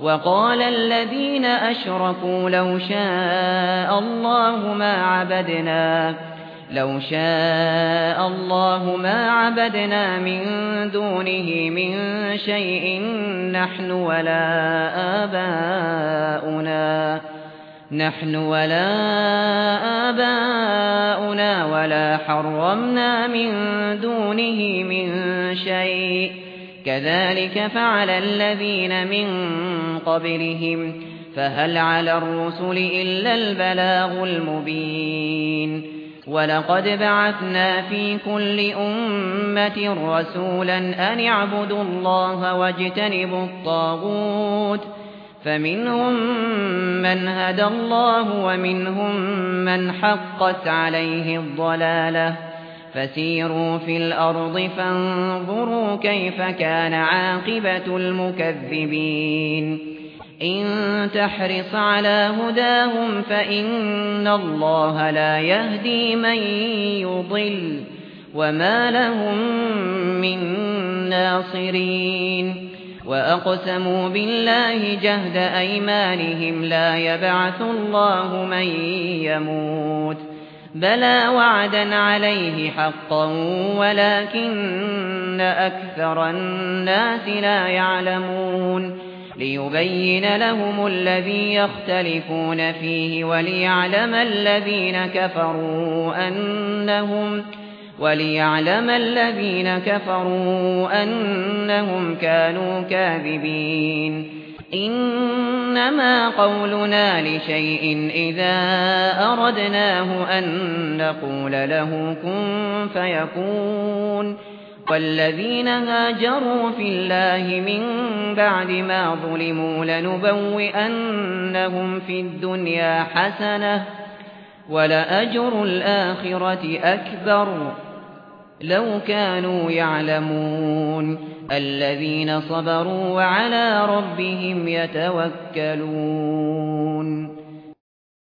وقال الذين أشركوا لو شاء الله ما عبدنا من دونه من شيء نحن ولا آباؤنا ولا حرمنا من دونه من شيء كذلك فعل الذين من قبلهم فهل على الرسل إلا البلاغ المبين ولقد بعثنا في كل أمة رسولا أن اعبدوا الله واجتنبوا الطاغوت فمنهم من هدى الله ومنهم من حقت عليه الضلالة فسيروا في الأرض فانظروا كيف كان عاقبة المكذبين إن تحرص على هداهم فإن الله لا يهدي من يضل وما لهم من ناصرين وأقسموا بالله جهد أيمانهم لا يبعث الله من يموت بلى وعدا عليه حقا ولكن أكثر الناس لا يعلمون ليبين لهم الذي يختلفون فيه وليعلم الذين كفروا أنهم كانوا كاذبين إنما قولنا لشيء إذا أردناه أن نقول له كن فيكون والذين هاجروا في الله من بعد ما ظلموا لنبوئنهم في الدنيا حسنة ولأجر الآخرة أكبر لو كانوا يعلمون الذين صبروا وعلى ربهم يتوكلون